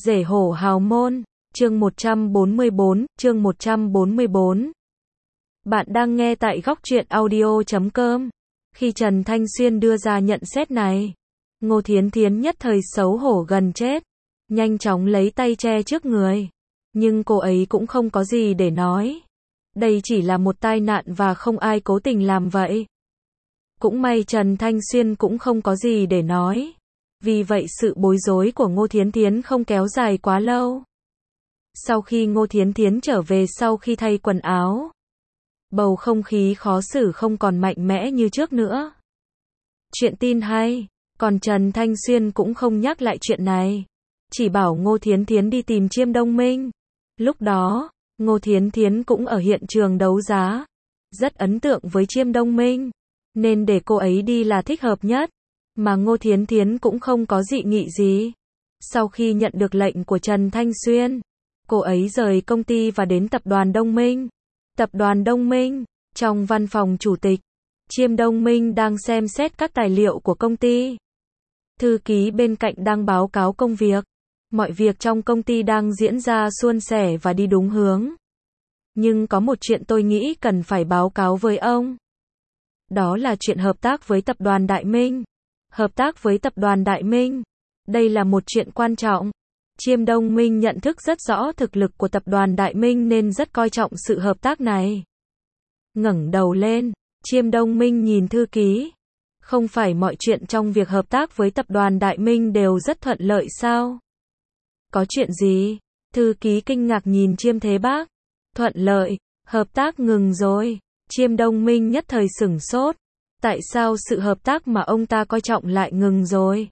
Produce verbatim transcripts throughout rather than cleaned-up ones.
Rể hổ hào môn, chương một trăm bốn mươi bốn, chương một trăm bốn mươi bốn. Bạn đang nghe tại góc truyện audio chấm com. Khi Trần Thanh Xuyên đưa ra nhận xét này, Ngô Thiến Thiến nhất thời xấu hổ gần chết, nhanh chóng lấy tay che trước người. Nhưng cô ấy cũng không có gì để nói. Đây chỉ là một tai nạn và không ai cố tình làm vậy. Cũng may Trần Thanh Xuyên cũng không có gì để nói. Vì vậy sự bối rối của Ngô Thiến Thiến không kéo dài quá lâu. Sau khi Ngô Thiến Thiến trở về sau khi thay quần áo, bầu không khí khó xử không còn mạnh mẽ như trước nữa. Chuyện tin hay, còn Trần Thanh Xuyên cũng không nhắc lại chuyện này, chỉ bảo Ngô Thiến Thiến đi tìm Chiêm Đông Minh. Lúc đó, Ngô Thiến Thiến cũng ở hiện trường đấu giá, rất ấn tượng với Chiêm Đông Minh, nên để cô ấy đi là thích hợp nhất. Mà Ngô Thiến Thiến cũng không có dị nghị gì. Sau khi nhận được lệnh của Trần Thanh Xuyên, cô ấy rời công ty và đến tập đoàn Đông Minh. Tập đoàn Đông Minh, trong văn phòng chủ tịch, Chiêm Đông Minh đang xem xét các tài liệu của công ty. Thư ký bên cạnh đang báo cáo công việc. Mọi việc trong công ty đang diễn ra suôn sẻ và đi đúng hướng. Nhưng có một chuyện tôi nghĩ cần phải báo cáo với ông. Đó là chuyện hợp tác với tập đoàn Đại Minh. Hợp tác với tập đoàn Đại Minh. Đây là một chuyện quan trọng. Chiêm Đông Minh nhận thức rất rõ thực lực của tập đoàn Đại Minh nên rất coi trọng sự hợp tác này. Ngẩng đầu lên, Chiêm Đông Minh nhìn thư ký. Không phải mọi chuyện trong việc hợp tác với tập đoàn Đại Minh đều rất thuận lợi sao? Có chuyện gì? Thư ký kinh ngạc nhìn Chiêm Thế Bác. Thuận lợi, hợp tác ngừng rồi. Chiêm Đông Minh nhất thời sửng sốt. Tại sao sự hợp tác mà ông ta coi trọng lại ngừng rồi?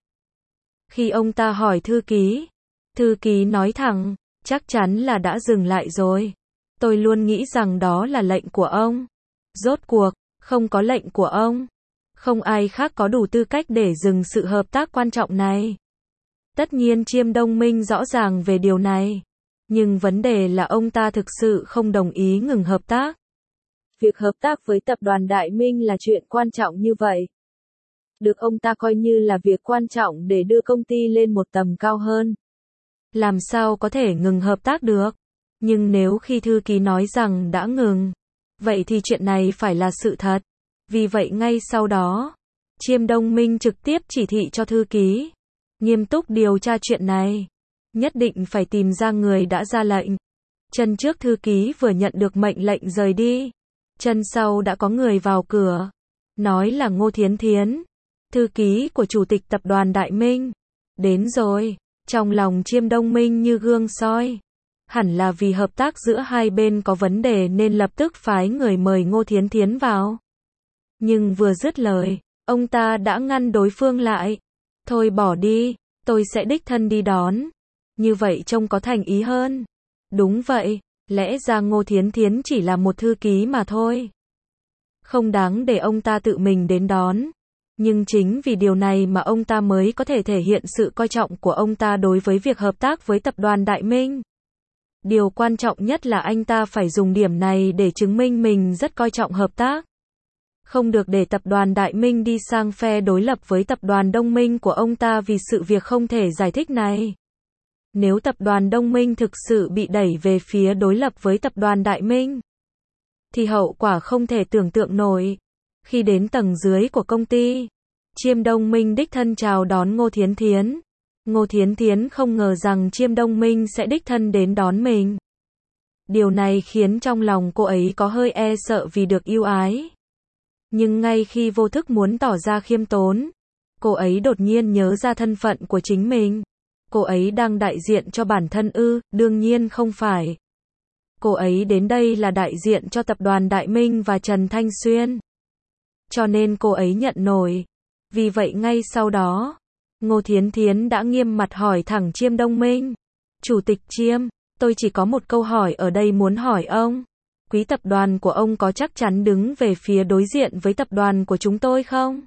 Khi ông ta hỏi thư ký, thư ký nói thẳng, chắc chắn là đã dừng lại rồi. Tôi luôn nghĩ rằng đó là lệnh của ông. Rốt cuộc, không có lệnh của ông. Không ai khác có đủ tư cách để dừng sự hợp tác quan trọng này. Tất nhiên Chiêm Đông Minh rõ ràng về điều này. Nhưng vấn đề là ông ta thực sự không đồng ý ngừng hợp tác. Việc hợp tác với tập đoàn Đại Minh là chuyện quan trọng như vậy. Được ông ta coi như là việc quan trọng để đưa công ty lên một tầm cao hơn. Làm sao có thể ngừng hợp tác được? Nhưng nếu khi thư ký nói rằng đã ngừng, vậy thì chuyện này phải là sự thật. Vì vậy ngay sau đó, Chiêm Đông Minh trực tiếp chỉ thị cho thư ký nghiêm túc điều tra chuyện này. Nhất định phải tìm ra người đã ra lệnh. Chân trước thư ký vừa nhận được mệnh lệnh rời đi. Chân sau đã có người vào cửa. Nói là Ngô Thiến Thiến, thư ký của chủ tịch tập đoàn Đại Minh. Đến rồi. Trong lòng Chiêm Đông Minh như gương soi. Hẳn là vì hợp tác giữa hai bên có vấn đề nên lập tức phái người mời Ngô Thiến Thiến vào. Nhưng vừa dứt lời, ông ta đã ngăn đối phương lại. Thôi bỏ đi, tôi sẽ đích thân đi đón. Như vậy trông có thành ý hơn. Đúng vậy, lẽ ra Ngô Thiến Thiến chỉ là một thư ký mà thôi. Không đáng để ông ta tự mình đến đón. Nhưng chính vì điều này mà ông ta mới có thể thể hiện sự coi trọng của ông ta đối với việc hợp tác với tập đoàn Đại Minh. Điều quan trọng nhất là anh ta phải dùng điểm này để chứng minh mình rất coi trọng hợp tác. Không được để tập đoàn Đại Minh đi sang phe đối lập với tập đoàn Đông Minh của ông ta vì sự việc không thể giải thích này. Nếu tập đoàn Đông Minh thực sự bị đẩy về phía đối lập với tập đoàn Đại Minh, thì hậu quả không thể tưởng tượng nổi. Khi đến tầng dưới của công ty, Chiêm Đông Minh đích thân chào đón Ngô Thiến Thiến. Ngô Thiến Thiến không ngờ rằng Chiêm Đông Minh sẽ đích thân đến đón mình. Điều này khiến trong lòng cô ấy có hơi e sợ vì được ưu ái. Nhưng ngay khi vô thức muốn tỏ ra khiêm tốn, cô ấy đột nhiên nhớ ra thân phận của chính mình. Cô ấy đang đại diện cho bản thân ư? Đương nhiên không phải. Cô ấy đến đây là đại diện cho tập đoàn Đại Minh và Trần Thanh Xuyên. Cho nên cô ấy nhận nổi. Vì vậy ngay sau đó, Ngô Thiến Thiến đã nghiêm mặt hỏi thẳng Chiêm Đông Minh. Chủ tịch Chiêm, tôi chỉ có một câu hỏi ở đây muốn hỏi ông. Quý tập đoàn của ông có chắc chắn đứng về phía đối diện với tập đoàn của chúng tôi không?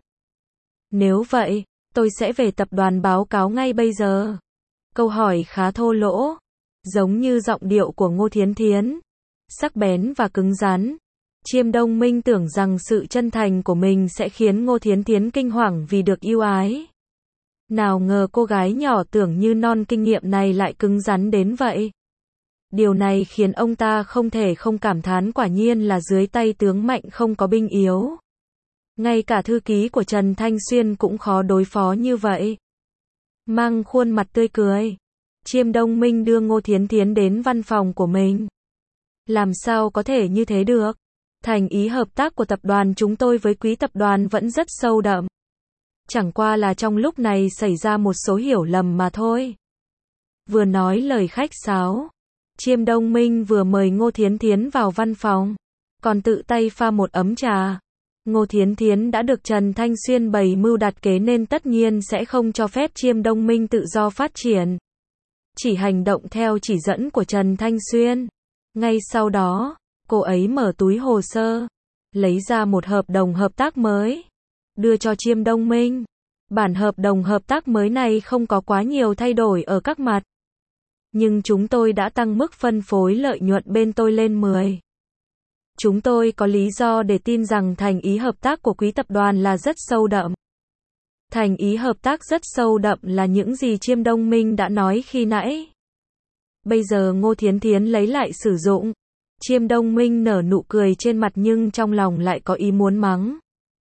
Nếu vậy, tôi sẽ về tập đoàn báo cáo ngay bây giờ. Câu hỏi khá thô lỗ, giống như giọng điệu của Ngô Thiến Thiến, sắc bén và cứng rắn. Chiêm Đông Minh tưởng rằng sự chân thành của mình sẽ khiến Ngô Thiến Thiến kinh hoàng vì được ưu ái. Nào ngờ cô gái nhỏ tưởng như non kinh nghiệm này lại cứng rắn đến vậy. Điều này khiến ông ta không thể không cảm thán quả nhiên là dưới tay tướng mạnh không có binh yếu. Ngay cả thư ký của Trần Thanh Xuyên cũng khó đối phó như vậy. Mang khuôn mặt tươi cười, Chiêm Đông Minh đưa Ngô Thiến Thiến đến văn phòng của mình. Làm sao có thể như thế được? Thành ý hợp tác của tập đoàn chúng tôi với Quý tập đoàn vẫn rất sâu đậm. Chẳng qua là trong lúc này xảy ra một số hiểu lầm mà thôi. Vừa nói lời khách sáo, Chiêm Đông Minh vừa mời Ngô Thiến Thiến vào văn phòng, còn tự tay pha một ấm trà. Ngô Thiến Thiến đã được Trần Thanh Xuyên bày mưu đặt kế nên tất nhiên sẽ không cho phép Chiêm Đông Minh tự do phát triển. Chỉ hành động theo chỉ dẫn của Trần Thanh Xuyên. Ngay sau đó, cô ấy mở túi hồ sơ, lấy ra một hợp đồng hợp tác mới, đưa cho Chiêm Đông Minh. Bản hợp đồng hợp tác mới này không có quá nhiều thay đổi ở các mặt. Nhưng chúng tôi đã tăng mức phân phối lợi nhuận bên tôi lên mười. Chúng tôi có lý do để tin rằng thành ý hợp tác của Quý tập đoàn là rất sâu đậm. Thành ý hợp tác rất sâu đậm là những gì Chiêm Đông Minh đã nói khi nãy. Bây giờ Ngô Thiến Thiến lấy lại sử dụng. Chiêm Đông Minh nở nụ cười trên mặt nhưng trong lòng lại có ý muốn mắng.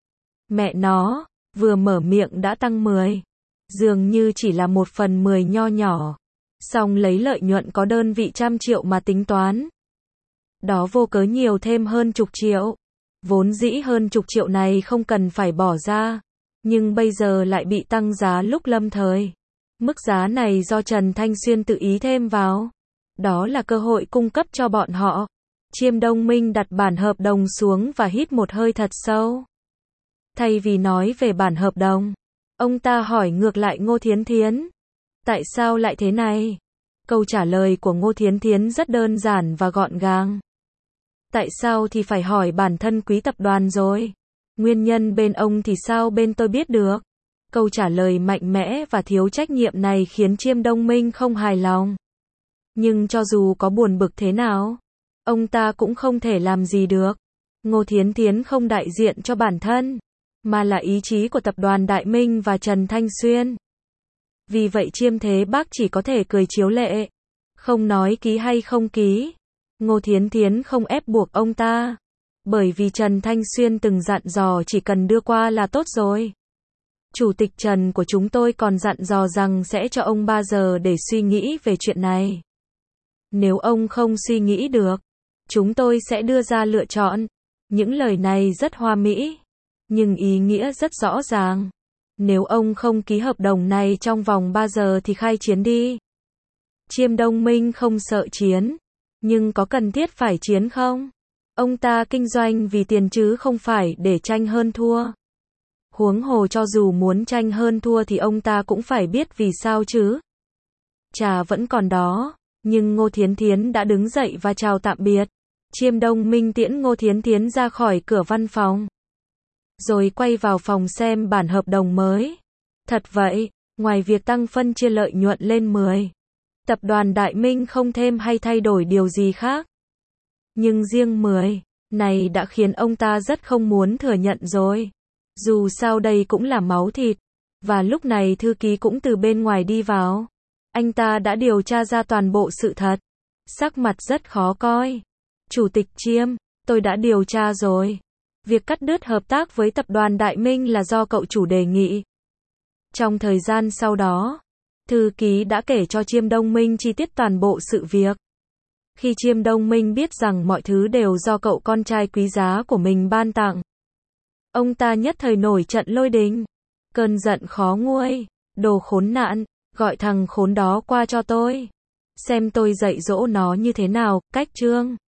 Mẹ nó, vừa mở miệng đã tăng mười. Dường như chỉ là một phần mười nho nhỏ. Xong lấy lợi nhuận có đơn vị trăm triệu mà tính toán. Đó vô cớ nhiều thêm hơn chục triệu. Vốn dĩ hơn chục triệu này không cần phải bỏ ra. Nhưng bây giờ lại bị tăng giá lúc lâm thời. Mức giá này do Trần Thanh Xuyên tự ý thêm vào. Đó là cơ hội cung cấp cho bọn họ. Chiêm Đông Minh đặt bản hợp đồng xuống và hít một hơi thật sâu. Thay vì nói về bản hợp đồng, ông ta hỏi ngược lại Ngô Thiến Thiến. Tại sao lại thế này? Câu trả lời của Ngô Thiến Thiến rất đơn giản và gọn gàng. Tại sao thì phải hỏi bản thân Quý tập đoàn rồi. Nguyên nhân bên ông thì sao bên tôi biết được. Câu trả lời mạnh mẽ và thiếu trách nhiệm này khiến Chiêm Đông Minh không hài lòng. Nhưng cho dù có buồn bực thế nào, ông ta cũng không thể làm gì được. Ngô Thiến Thiến không đại diện cho bản thân, mà là ý chí của tập đoàn Đại Minh và Trần Thanh Xuyên. Vì vậy Chiêm Thế Bác chỉ có thể cười chiếu lệ, không nói ký hay không ký. Ngô Thiến Thiến không ép buộc ông ta, bởi vì Trần Thanh Xuyên từng dặn dò chỉ cần đưa qua là tốt rồi. Chủ tịch Trần của chúng tôi còn dặn dò rằng sẽ cho ông ba giờ để suy nghĩ về chuyện này. Nếu ông không suy nghĩ được, chúng tôi sẽ đưa ra lựa chọn. Những lời này rất hoa mỹ, nhưng ý nghĩa rất rõ ràng. Nếu ông không ký hợp đồng này trong vòng ba giờ thì khai chiến đi. Chiêm Đông Minh không sợ chiến, nhưng có cần thiết phải chiến không? Ông ta kinh doanh vì tiền chứ không phải để tranh hơn thua. Huống hồ cho dù muốn tranh hơn thua thì ông ta cũng phải biết vì sao chứ. Trà vẫn còn đó, nhưng Ngô Thiến Thiến đã đứng dậy và chào tạm biệt. Chiêm Đông Minh tiễn Ngô Thiến Thiến ra khỏi cửa văn phòng, rồi quay vào phòng xem bản hợp đồng mới. Thật vậy, ngoài việc tăng phân chia lợi nhuận lên mười, tập đoàn Đại Minh không thêm hay thay đổi điều gì khác. Nhưng riêng mười này đã khiến ông ta rất không muốn thừa nhận rồi. Dù sao đây cũng là máu thịt. Và lúc này thư ký cũng từ bên ngoài đi vào. Anh ta đã điều tra ra toàn bộ sự thật. Sắc mặt rất khó coi. Chủ tịch Chiêm, tôi đã điều tra rồi. Việc cắt đứt hợp tác với tập đoàn Đại Minh là do cậu chủ đề nghị. Trong thời gian sau đó, thư ký đã kể cho Chiêm Đông Minh chi tiết toàn bộ sự việc. Khi Chiêm Đông Minh biết rằng mọi thứ đều do cậu con trai quý giá của mình ban tặng, ông ta nhất thời nổi trận lôi đình. Cơn giận khó nguôi. Đồ khốn nạn, gọi thằng khốn đó qua cho tôi. Xem tôi dạy dỗ nó như thế nào. Cách chương